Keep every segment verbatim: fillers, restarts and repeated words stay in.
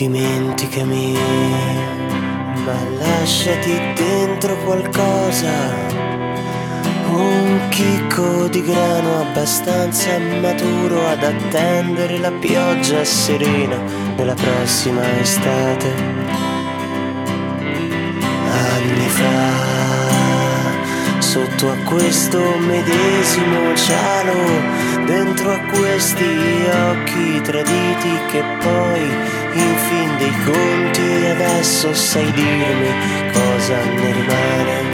Dimenticami, ma lasciati dentro qualcosa, un chicco di grano abbastanza maturo ad attendere la pioggia serena della prossima estate. Anni fa, sotto a questo medesimo cielo, dentro a questi occhi traditi che poi in fin dei conti adesso sai dirmi cosa ne rimane.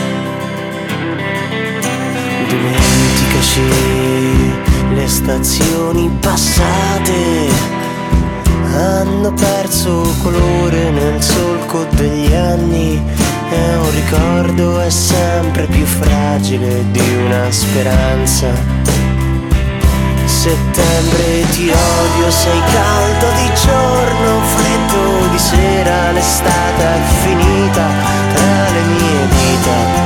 Dimenticaci le stazioni passate, hanno perso colore nel solco degli anni e un ricordo è sempre più fragile di una speranza. Settembre ti odio, sei caldo di giorno, freddo di sera, l'estate è finita tra le mie dita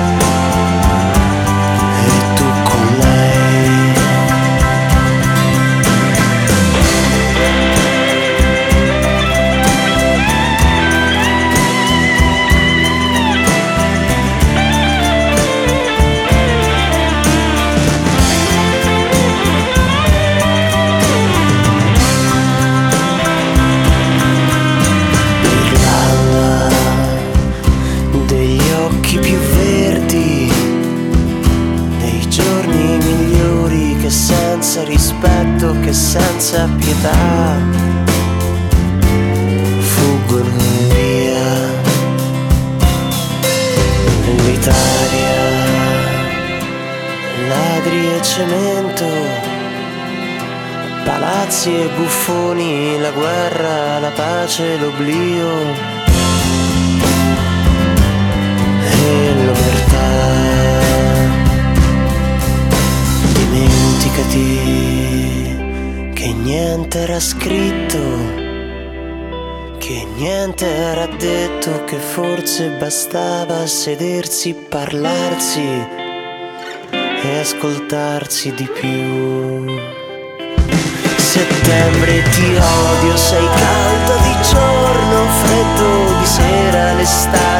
e tu con lei. Senza rispetto che senza pietà fuggono via. L'Italia, ladri e cemento, palazzi e buffoni, la guerra, la pace, l'oblio e l'omertà. Dimenticati che niente era scritto, che niente era detto, che forse bastava sedersi, parlarsi e ascoltarsi di più. Settembre ti odio, sei caldo di giorno, freddo di sera, l'estate